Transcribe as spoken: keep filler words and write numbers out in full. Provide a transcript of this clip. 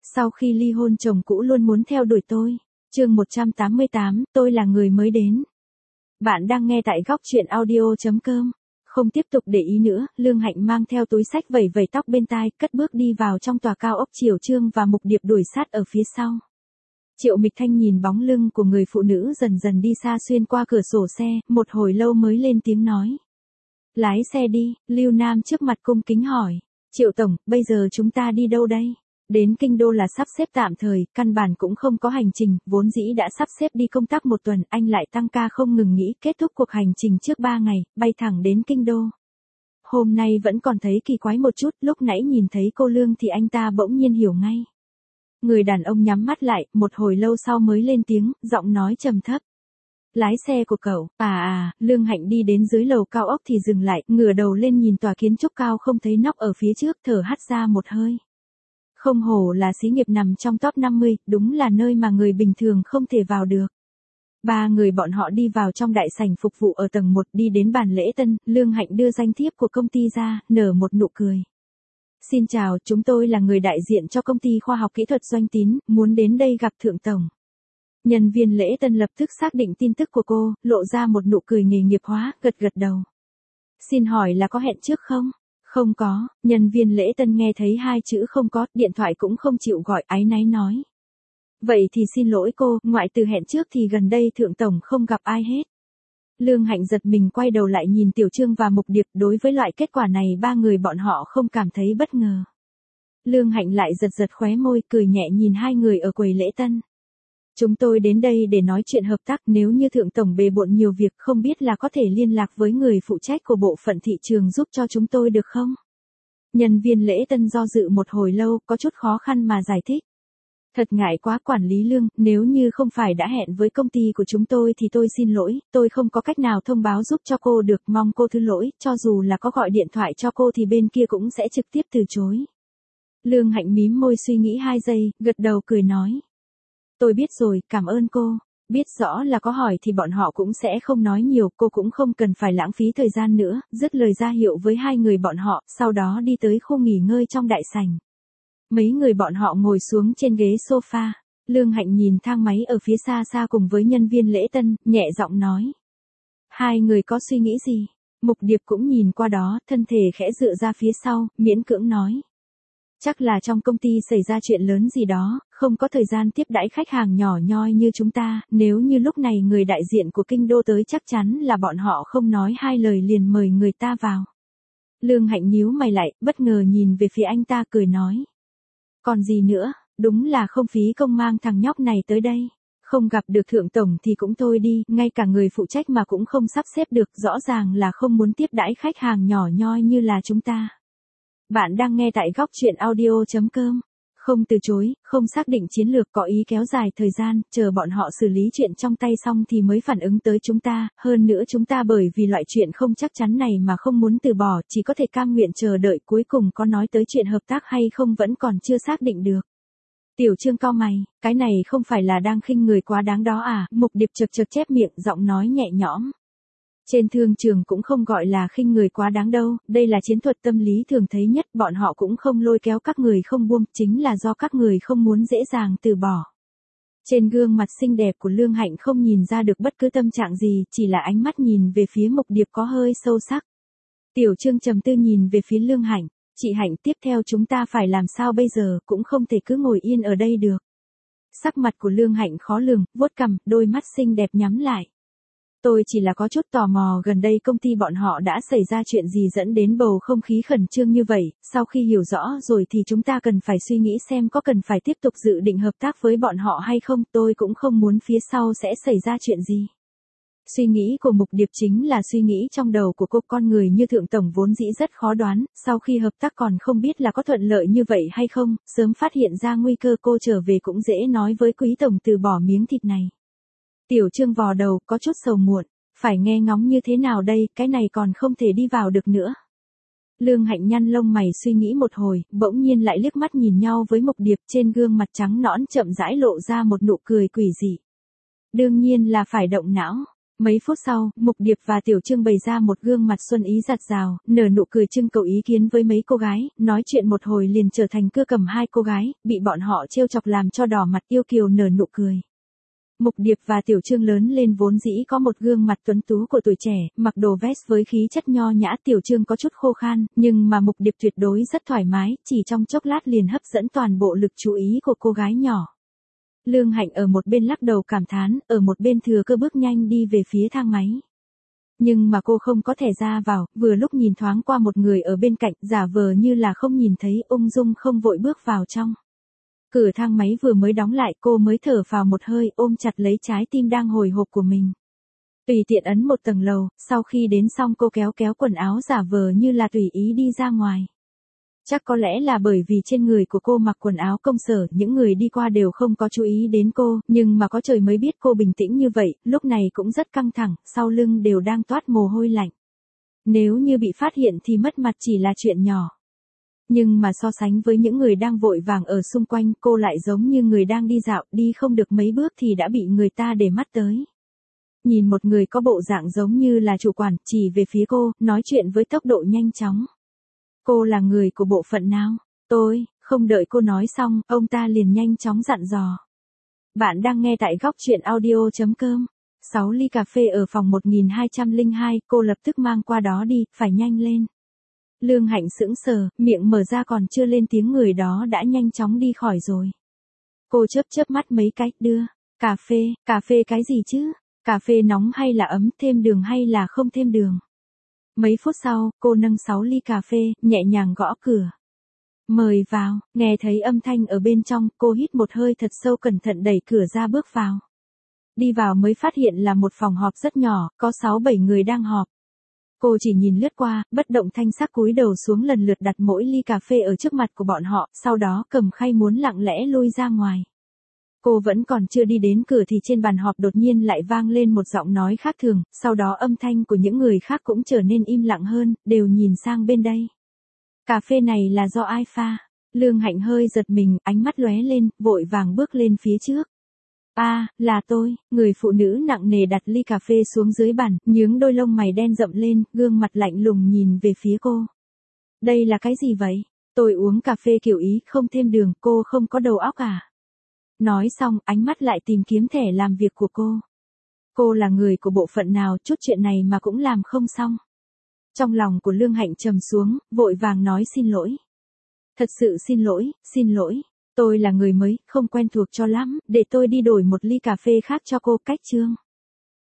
Sau khi ly hôn chồng cũ luôn muốn theo đuổi tôi. Chương một trăm tám mươi tám, tôi là người mới đến. Bạn đang nghe tại góc truyện audio chấm com. Không tiếp tục để ý nữa, Lương Hạnh mang theo túi xách vẩy vẩy tóc bên tai, cất bước đi vào trong tòa cao ốc. Triều Trương và Mục Điệp đuổi sát ở phía sau. Triệu Mịch Thanh nhìn bóng lưng của người phụ nữ dần dần đi xa xuyên qua cửa sổ xe, một hồi lâu mới lên tiếng nói. Lái xe đi, Lưu Nam trước mặt cung kính hỏi. Triệu Tổng, bây giờ chúng ta đi đâu đây? Đến Kinh Đô là sắp xếp tạm thời, căn bản cũng không có hành trình, vốn dĩ đã sắp xếp đi công tác một tuần, anh lại tăng ca không ngừng nghỉ, kết thúc cuộc hành trình trước ba ngày, bay thẳng đến Kinh Đô. Hôm nay vẫn còn thấy kỳ quái một chút, lúc nãy nhìn thấy cô Lương thì anh ta bỗng nhiên hiểu ngay. Người đàn ông nhắm mắt lại, một hồi lâu sau mới lên tiếng, giọng nói trầm thấp. Lái xe của cậu, à à, Lương Hạnh đi đến dưới lầu cao ốc thì dừng lại, ngửa đầu lên nhìn tòa kiến trúc cao không thấy nóc ở phía trước, thở hắt ra một hơi. Không hổ là xí nghiệp nằm trong top năm mươi, đúng là nơi mà người bình thường không thể vào được. Ba người bọn họ đi vào trong đại sảnh phục vụ ở tầng một, đi đến bàn lễ tân, Lương Hạnh đưa danh thiếp của công ty ra, nở một nụ cười. Xin chào, chúng tôi là người đại diện cho công ty khoa học kỹ thuật Doanh Tín, muốn đến đây gặp Thượng Tổng. Nhân viên lễ tân lập tức xác định tin tức của cô, lộ ra một nụ cười nghề nghiệp hóa, gật gật đầu. Xin hỏi là có hẹn trước không? Không có, nhân viên lễ tân nghe thấy hai chữ không có, điện thoại cũng không chịu gọi, áy náy nói. Vậy thì xin lỗi cô, ngoại trừ hẹn trước thì gần đây Thượng Tổng không gặp ai hết. Lương Hạnh giật mình quay đầu lại nhìn Tiểu Trương và Mục Điệp, đối với loại kết quả này ba người bọn họ không cảm thấy bất ngờ. Lương Hạnh lại giật giật khóe môi, cười nhẹ nhìn hai người ở quầy lễ tân. Chúng tôi đến đây để nói chuyện hợp tác, nếu như Thượng Tổng bề bộn nhiều việc không biết là có thể liên lạc với người phụ trách của bộ phận thị trường giúp cho chúng tôi được không? Nhân viên lễ tân do dự một hồi lâu, có chút khó khăn mà giải thích. Thật ngại quá quản lý Lương, nếu như không phải đã hẹn với công ty của chúng tôi thì tôi xin lỗi, tôi không có cách nào thông báo giúp cho cô được, mong cô thứ lỗi, cho dù là có gọi điện thoại cho cô thì bên kia cũng sẽ trực tiếp từ chối. Lương Hạnh mím môi suy nghĩ hai giây, gật đầu cười nói. Tôi biết rồi, cảm ơn cô. Biết rõ là có hỏi thì bọn họ cũng sẽ không nói nhiều, cô cũng không cần phải lãng phí thời gian nữa, dứt lời ra hiệu với hai người bọn họ, sau đó đi tới khu nghỉ ngơi trong đại sảnh. Mấy người bọn họ ngồi xuống trên ghế sofa, Lương Hạnh nhìn thang máy ở phía xa xa cùng với nhân viên lễ tân, nhẹ giọng nói. Hai người có suy nghĩ gì? Mục Điệp cũng nhìn qua đó, thân thể khẽ dựa ra phía sau, miễn cưỡng nói. Chắc là trong công ty xảy ra chuyện lớn gì đó, không có thời gian tiếp đãi khách hàng nhỏ nhoi như chúng ta, nếu như lúc này người đại diện của Kinh Đô tới chắc chắn là bọn họ không nói hai lời liền mời người ta vào. Lương Hạnh nhíu mày lại, bất ngờ nhìn về phía anh ta cười nói. Còn gì nữa, đúng là không phí công mang thằng nhóc này tới đây. Không gặp được Thượng Tổng thì cũng thôi đi, ngay cả người phụ trách mà cũng không sắp xếp được, rõ ràng là không muốn tiếp đãi khách hàng nhỏ nhoi như là chúng ta. Bạn đang nghe tại góc truyện audio chấm com. Không từ chối, không xác định chiến lược, có ý kéo dài thời gian, chờ bọn họ xử lý chuyện trong tay xong thì mới phản ứng tới chúng ta, hơn nữa chúng ta bởi vì loại chuyện không chắc chắn này mà không muốn từ bỏ, chỉ có thể cam nguyện chờ đợi, cuối cùng có nói tới chuyện hợp tác hay không vẫn còn chưa xác định được. Tiểu Trương cau mày, cái này không phải là đang khinh người quá đáng đó à? Mục Điệp chật chật chép miệng, giọng nói nhẹ nhõm. Trên thương trường cũng không gọi là khinh người quá đáng đâu, đây là chiến thuật tâm lý thường thấy nhất, bọn họ cũng không lôi kéo các người không buông, chính là do các người không muốn dễ dàng từ bỏ. Trên gương mặt xinh đẹp của Lương Hạnh không nhìn ra được bất cứ tâm trạng gì, chỉ là ánh mắt nhìn về phía Mục Điệp có hơi sâu sắc. Tiểu Trương trầm tư nhìn về phía Lương Hạnh, chị Hạnh, tiếp theo chúng ta phải làm sao bây giờ, cũng không thể cứ ngồi yên ở đây được. Sắc mặt của Lương Hạnh khó lường, vuốt cằm, đôi mắt xinh đẹp nhắm lại. Tôi chỉ là có chút tò mò gần đây công ty bọn họ đã xảy ra chuyện gì dẫn đến bầu không khí khẩn trương như vậy, sau khi hiểu rõ rồi thì chúng ta cần phải suy nghĩ xem có cần phải tiếp tục dự định hợp tác với bọn họ hay không, tôi cũng không muốn phía sau sẽ xảy ra chuyện gì. Suy nghĩ của Mục Điệp chính là suy nghĩ trong đầu của cô, con người như Thượng Tổng vốn dĩ rất khó đoán, sau khi hợp tác còn không biết là có thuận lợi như vậy hay không, sớm phát hiện ra nguy cơ cô trở về cũng dễ nói với Quý Tổng từ bỏ miếng thịt này. Tiểu Trương vò đầu, có chút sầu muộn, phải nghe ngóng như thế nào đây, cái này còn không thể đi vào được nữa. Lương Hạnh nhăn lông mày suy nghĩ một hồi, bỗng nhiên lại liếc mắt nhìn nhau với Mục Điệp, trên gương mặt trắng nõn chậm rãi lộ ra một nụ cười quỷ dị. Đương nhiên là phải động não. Mấy phút sau, Mục Điệp và Tiểu Trương bày ra một gương mặt xuân ý giặt rào, nở nụ cười trưng cầu ý kiến với mấy cô gái, nói chuyện một hồi liền trở thành cưa cầm hai cô gái, bị bọn họ trêu chọc làm cho đỏ mặt yêu kiều nở nụ cười. Mục Điệp và Tiểu Trương lớn lên vốn dĩ có một gương mặt tuấn tú của tuổi trẻ, mặc đồ vest với khí chất nho nhã. Tiểu Trương có chút khô khan, nhưng mà Mục Điệp tuyệt đối rất thoải mái, chỉ trong chốc lát liền hấp dẫn toàn bộ lực chú ý của cô gái nhỏ. Lương Hạnh ở một bên lắc đầu cảm thán, ở một bên thừa cơ bước nhanh đi về phía thang máy. Nhưng mà cô không có thẻ ra vào, vừa lúc nhìn thoáng qua một người ở bên cạnh, giả vờ như là không nhìn thấy, ung dung không vội bước vào trong. Cửa thang máy vừa mới đóng lại, cô mới thở phào một hơi, ôm chặt lấy trái tim đang hồi hộp của mình. Tùy tiện ấn một tầng lầu, sau khi đến xong cô kéo kéo quần áo giả vờ như là tùy ý đi ra ngoài. Chắc có lẽ là bởi vì trên người của cô mặc quần áo công sở, những người đi qua đều không có chú ý đến cô, nhưng mà có trời mới biết cô bình tĩnh như vậy, lúc này cũng rất căng thẳng, sau lưng đều đang toát mồ hôi lạnh. Nếu như bị phát hiện thì mất mặt chỉ là chuyện nhỏ. Nhưng mà so sánh với những người đang vội vàng ở xung quanh, cô lại giống như người đang đi dạo, đi không được mấy bước thì đã bị người ta để mắt tới. Nhìn một người có bộ dạng giống như là chủ quản, chỉ về phía cô, nói chuyện với tốc độ nhanh chóng. Cô là người của bộ phận nào? Tôi, không đợi cô nói xong, ông ta liền nhanh chóng dặn dò. Bạn đang nghe tại góc chuyện audio chấm com. sáu ly cà phê ở phòng một nghìn hai trăm lẻ hai, cô lập tức mang qua đó đi, phải nhanh lên. Lương Hạnh sững sờ, miệng mở ra còn chưa lên tiếng người đó đã nhanh chóng đi khỏi rồi. Cô chớp chớp mắt mấy cái, đưa. Cà phê, cà phê cái gì chứ? Cà phê nóng hay là ấm, thêm đường hay là không thêm đường? Mấy phút sau, cô nâng sáu ly cà phê, nhẹ nhàng gõ cửa. Mời vào, nghe thấy âm thanh ở bên trong, cô hít một hơi thật sâu cẩn thận đẩy cửa ra bước vào. Đi vào mới phát hiện là một phòng họp rất nhỏ, có sáu bảy người đang họp. Cô chỉ nhìn lướt qua, bất động thanh sắc cúi đầu xuống lần lượt đặt mỗi ly cà phê ở trước mặt của bọn họ, sau đó cầm khay muốn lặng lẽ lui ra ngoài. Cô vẫn còn chưa đi đến cửa thì trên bàn họp đột nhiên lại vang lên một giọng nói khác thường, sau đó âm thanh của những người khác cũng trở nên im lặng hơn, đều nhìn sang bên đây. Cà phê này là do ai pha? Lương Hạnh hơi giật mình, ánh mắt lóe lên, vội vàng bước lên phía trước. A, à, là tôi. Người phụ nữ nặng nề đặt ly cà phê xuống dưới bàn, nhướng đôi lông mày đen rậm lên, gương mặt lạnh lùng nhìn về phía cô. Đây là cái gì vậy? Tôi uống cà phê kiểu Ý, không thêm đường, cô không có đầu óc à? Nói xong, ánh mắt lại tìm kiếm thẻ làm việc của cô. Cô là người của bộ phận nào, chút chuyện này mà cũng làm không xong. Trong lòng của Lương Hạnh trầm xuống, vội vàng nói xin lỗi. Thật sự xin lỗi, xin lỗi. Tôi là người mới, không quen thuộc cho lắm, để tôi đi đổi một ly cà phê khác cho cô. Cách Trương.